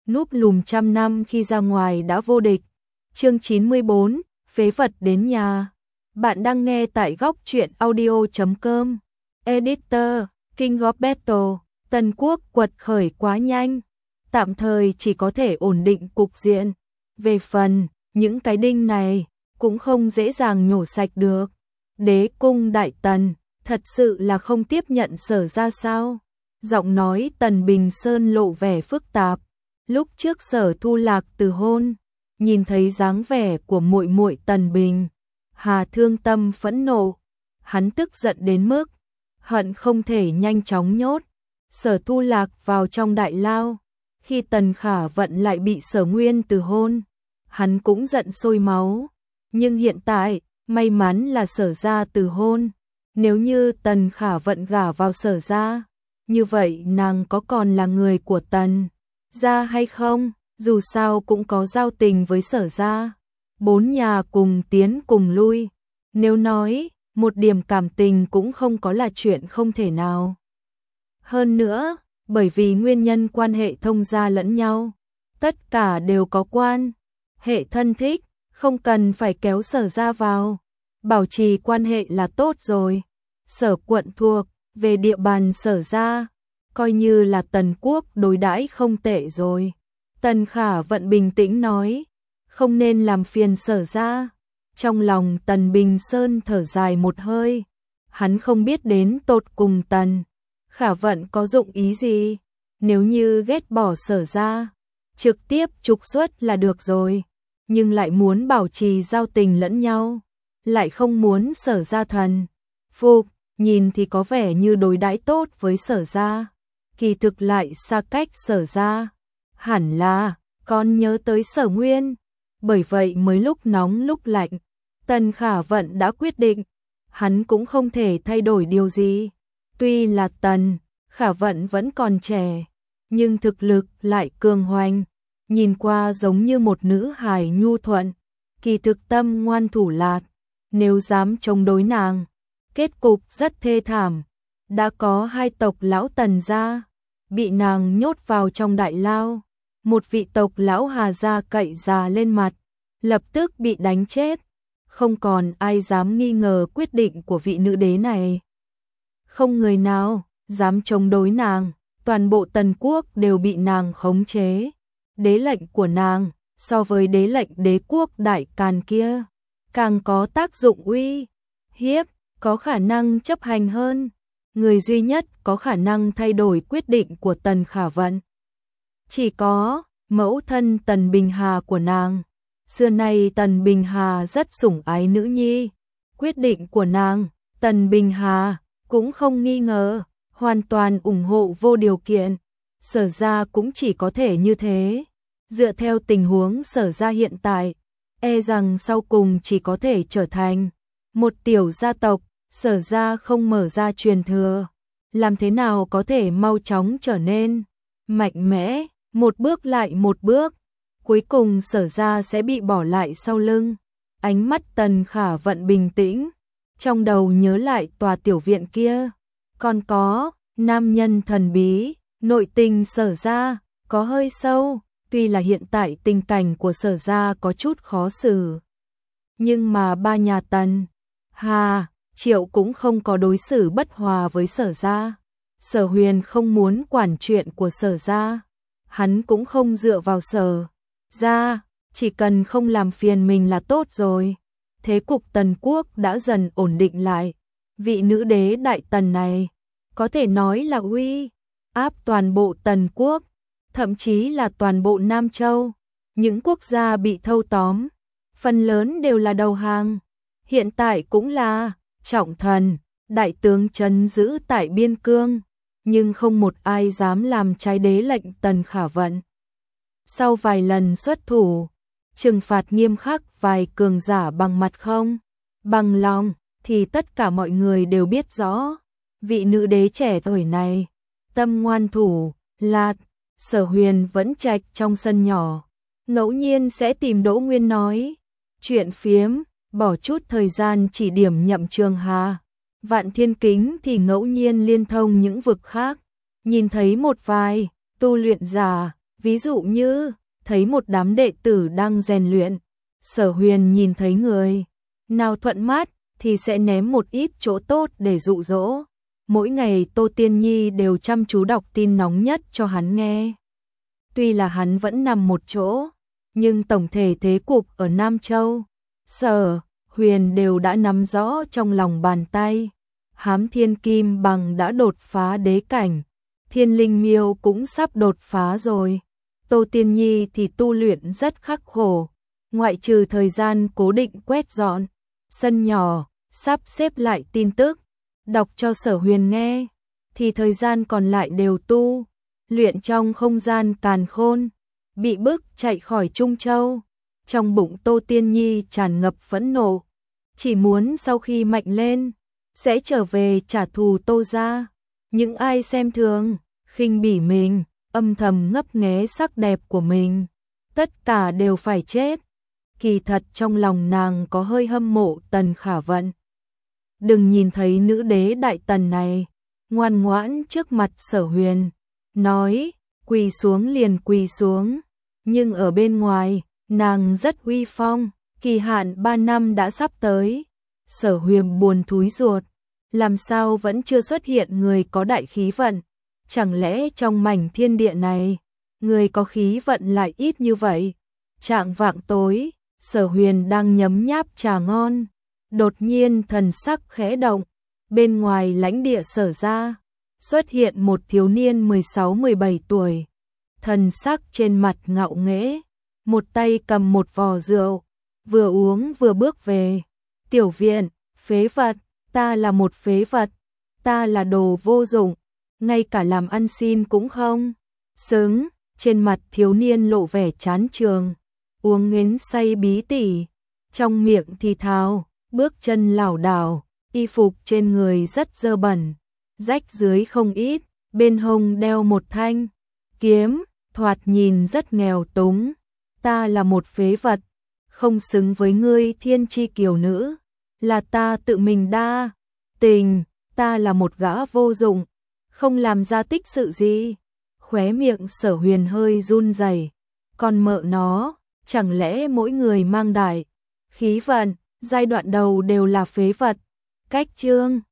núp lùm trăm năm khi ra ngoài đã vô địch. Chương 94, phế vật đến nhà. Bạn đang nghe tại góc truyện audio.com. Editor, King of Battle, Tần Quốc quật khởi quá nhanh, tạm thời chỉ có thể ổn định cục diện. Về phần, những cái đinh này, cũng không dễ dàng nhổ sạch được. Đế cung Đại Tần, thật sự là không tiếp nhận Sở ra sao? Giọng nói Tần Bình Sơn lộ vẻ phức tạp. Lúc trước Sở Thu Lạc từ hôn, nhìn thấy dáng vẻ của muội muội Tần Bình, Hà thương tâm phẫn nộ, hắn tức giận đến mức hận không thể nhanh chóng nhốt Sở Thu Lạc vào trong đại lao. Khi Tần Khả Vận lại bị Sở Nguyên từ hôn, hắn cũng giận sôi máu. Nhưng hiện tại, may mắn là Sở ra từ hôn. Nếu như Tần Khả Vận gả vào Sở ra, như vậy nàng có còn là người của Tần ra hay không? Dù sao cũng có giao tình với Sở ra. Bốn nhà cùng tiến cùng lui. Nếu nói, một điểm cảm tình cũng không có là chuyện không thể nào. Hơn nữa, bởi vì nguyên nhân quan hệ thông gia lẫn nhau, tất cả đều có quan hệ thân thích, không cần phải kéo Sở ra vào. Bảo trì quan hệ là tốt rồi. Sở quận thuộc về địa bàn Sở ra, coi như là Tần Quốc đối đãi không tệ rồi. Tần Khả Vận bình tĩnh nói, không nên làm phiền Sở ra. Trong lòng Tần Bình Sơn thở dài một hơi, hắn không biết đến tột cùng Tần Khả Vận có dụng ý gì. Nếu như ghét bỏ Sở ra, trực tiếp trục xuất là được rồi, nhưng lại muốn bảo trì giao tình lẫn nhau, lại không muốn Sở ra thần phục, nhìn thì có vẻ như đối đãi tốt với Sở ra, kỳ thực lại xa cách Sở ra. Hẳn là con nhớ tới Sở Nguyên, bởi vậy mới lúc nóng lúc lạnh, Tần Khả Vận đã quyết định, hắn cũng không thể thay đổi điều gì. Tuy là Tần Khả Vận vẫn còn trẻ, nhưng thực lực lại cường hoành, nhìn qua giống như một nữ hài nhu thuận, kỳ thực tâm ngoan thủ lạt. Nếu dám chống đối nàng, kết cục rất thê thảm. Đã có hai tộc lão Tần gia bị nàng nhốt vào trong đại lao. Một vị tộc lão Hà gia cậy già lên mặt, lập tức bị đánh chết. Không còn ai dám nghi ngờ quyết định của vị nữ đế này. Không người nào dám chống đối nàng, toàn bộ Tần Quốc đều bị nàng khống chế. Đế lệnh của nàng so với đế lệnh đế quốc Đại Càn kia càng có tác dụng uy hiếp, có khả năng chấp hành hơn. Người duy nhất có khả năng thay đổi quyết định của Tần Khả Vận chỉ có mẫu thân Tần Bình Hà của nàng. Xưa nay Tần Bình Hà rất sủng ái nữ nhi, quyết định của nàng, Tần Bình Hà cũng không nghi ngờ, hoàn toàn ủng hộ vô điều kiện. Sở ra cũng chỉ có thể như thế. Dựa theo tình huống Sở ra hiện tại, e rằng sau cùng chỉ có thể trở thành một tiểu gia tộc. Sở ra không mở ra truyền thừa, làm thế nào có thể mau chóng trở nên mạnh mẽ, một bước lại một bước, cuối cùng Sở ra sẽ bị bỏ lại sau lưng. Ánh mắt Tần Khả Vận bình tĩnh, trong đầu nhớ lại tòa tiểu viện kia, còn có nam nhân thần bí. Nội tình Sở ra có hơi sâu, tuy là hiện tại tình cảnh của Sở ra có chút khó xử, nhưng mà ba nhà Tần, Hà, Triệu cũng không có đối xử bất hòa với Sở ra. Sở Huyền không muốn quản chuyện của Sở ra, hắn cũng không dựa vào Sở ra, chỉ cần không làm phiền mình là tốt rồi. Thế cục Tần Quốc đã dần ổn định lại. Vị nữ đế Đại Tần này có thể nói là uy áp toàn bộ Tần Quốc, thậm chí là toàn bộ Nam Châu. Những quốc gia bị thâu tóm, phần lớn đều là đầu hàng. Hiện tại cũng là trọng thần, đại tướng trấn giữ tại biên cương, nhưng không một ai dám làm trái đế lệnh Tần Khả Vận. Sau vài lần xuất thủ, trừng phạt nghiêm khắc vài cường giả bằng mặt không bằng lòng, thì tất cả mọi người đều biết rõ, vị nữ đế trẻ tuổi này tâm ngoan thủ lạt. Sở Huyền vẫn trạch trong sân nhỏ, ngẫu nhiên sẽ tìm Đỗ Nguyên nói chuyện phiếm, bỏ chút thời gian chỉ điểm Nhậm Trường Hà. Vạn Thiên Kính thì ngẫu nhiên liên thông những vực khác, nhìn thấy một vài tu luyện giả Ví dụ như, thấy một đám đệ tử đang rèn luyện, Sở Huyền nhìn thấy người nào thuận mắt thì sẽ ném một ít chỗ tốt để dụ dỗ. Mỗi ngày Tô Tiên Nhi đều chăm chú đọc tin nóng nhất cho hắn nghe. Tuy là hắn vẫn nằm một chỗ, nhưng tổng thể thế cục ở Nam Châu, Sở Huyền đều đã nắm rõ trong lòng bàn tay. Hám Thiên Kim Bằng đã đột phá đế cảnh, Thiên Linh Miêu cũng sắp đột phá rồi. Tô Tiên Nhi thì tu luyện rất khắc khổ, ngoại trừ thời gian cố định quét dọn sân nhỏ, sắp xếp lại tin tức, đọc cho Sở Huyền nghe, thì thời gian còn lại đều tu luyện trong không gian càn khôn. Bị bức chạy khỏi Trung Châu, trong bụng Tô Tiên Nhi tràn ngập phẫn nộ, chỉ muốn sau khi mạnh lên sẽ trở về trả thù Tô gia. Những ai xem thường, khinh bỉ mình, âm thầm ngấp nghé sắc đẹp của mình, tất cả đều phải chết. Kỳ thật trong lòng nàng có hơi hâm mộ Tần Khả Vận. Đừng nhìn thấy nữ đế đại tần này ngoan ngoãn trước mặt Sở Huyền, nói quỳ xuống liền quỳ xuống, nhưng ở bên ngoài nàng rất uy phong. Kỳ hạn 3 năm đã sắp tới, Sở Huyền buồn thúi ruột, làm sao vẫn chưa xuất hiện người có đại khí vận? Chẳng lẽ trong mảnh thiên địa này, người có khí vận lại ít như vậy? Chạng vạng tối, Sở Huyền đang nhấm nháp trà ngon, đột nhiên thần sắc khẽ động, bên ngoài lãnh địa Sở gia xuất hiện một thiếu niên 16-17 tuổi, thần sắc trên mặt ngạo nghễ, một tay cầm một vò rượu, vừa uống vừa bước về. Tiểu viện, phế vật, ta là một phế vật, ta là đồ vô dụng, ngay cả làm ăn xin cũng không xứng. Trên mặt thiếu niên lộ vẻ chán trường, uống nghến say bí tỉ, trong miệng thì thào, bước chân lảo đảo, y phục trên người rất dơ bẩn, rách dưới không ít, bên hông đeo một thanh kiếm, thoạt nhìn rất nghèo túng. Ta là một phế vật, không xứng với ngươi thiên chi kiều nữ, là ta tự mình đa tình, ta là một gã vô dụng, không làm ra tích sự gì. Khóe miệng Sở Huyền hơi run rẩy, còn mợ nó, chẳng lẽ mỗi người mang đại khí vận, giai đoạn đầu đều là phế vật? Cách chương